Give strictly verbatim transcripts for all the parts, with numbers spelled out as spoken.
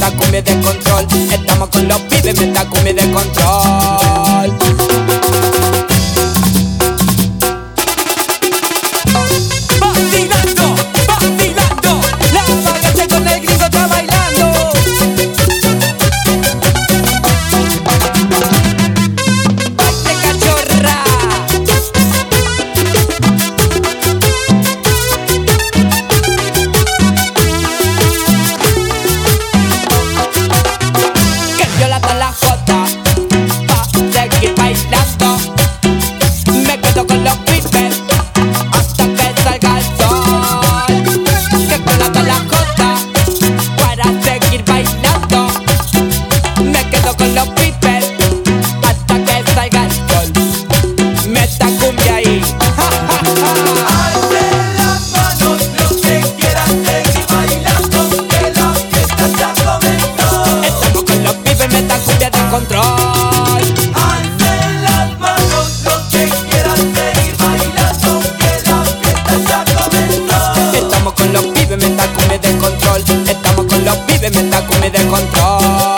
meta cumbia de control. Estamos con los pibes, meta cumbia de control. Vacilando, vacilando, la vagancia con el gringo está bailando. Baile cachorra. Que viola toda la jota pa' seguir bailando. Me quedo con los pibes hasta que salga el sol. Que viola toda la jota para seguir bailando. Me quedo con los pibes hasta que salga el sol. Meta cumbia ahí. Alcen las manos los que quieran seguir bailando, que la fiesta ya comenzó. Estamos con los pibes, meta cumbia de control. Alcen las manos los que quieran seguir bailando, que la fiesta ya comenzó. Estamos con los pibes, meta cumbia de control. Estamos con los pibes, meta cumbia de control.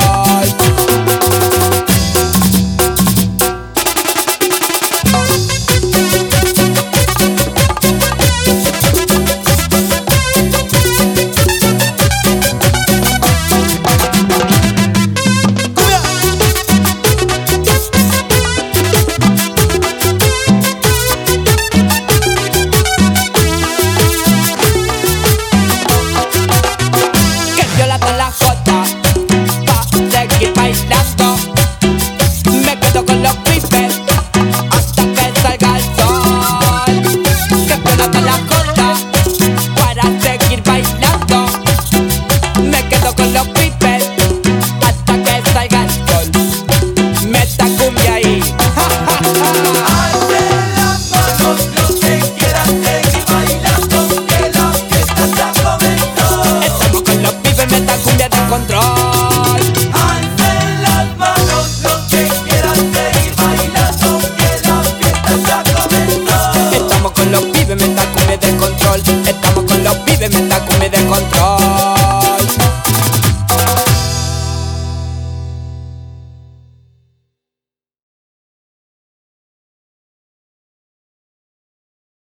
Que viola toda la jota pa' seguir bailando. Me quedo con los pibes hasta que salga el sol. Que viola toda la jota para seguir bailando. Me quedo con los pibes hasta que salga el sol. Meta cumbia ahí. Alcen las manos los que quieran seguir bailando, que la fiesta ya comenzó. Estamos con los pibes, meta cumbia de control. Alcen las manos los que quieran seguir bailando, que la fiesta ya comenzó. Estamos con los pibes, meta cumbia de control.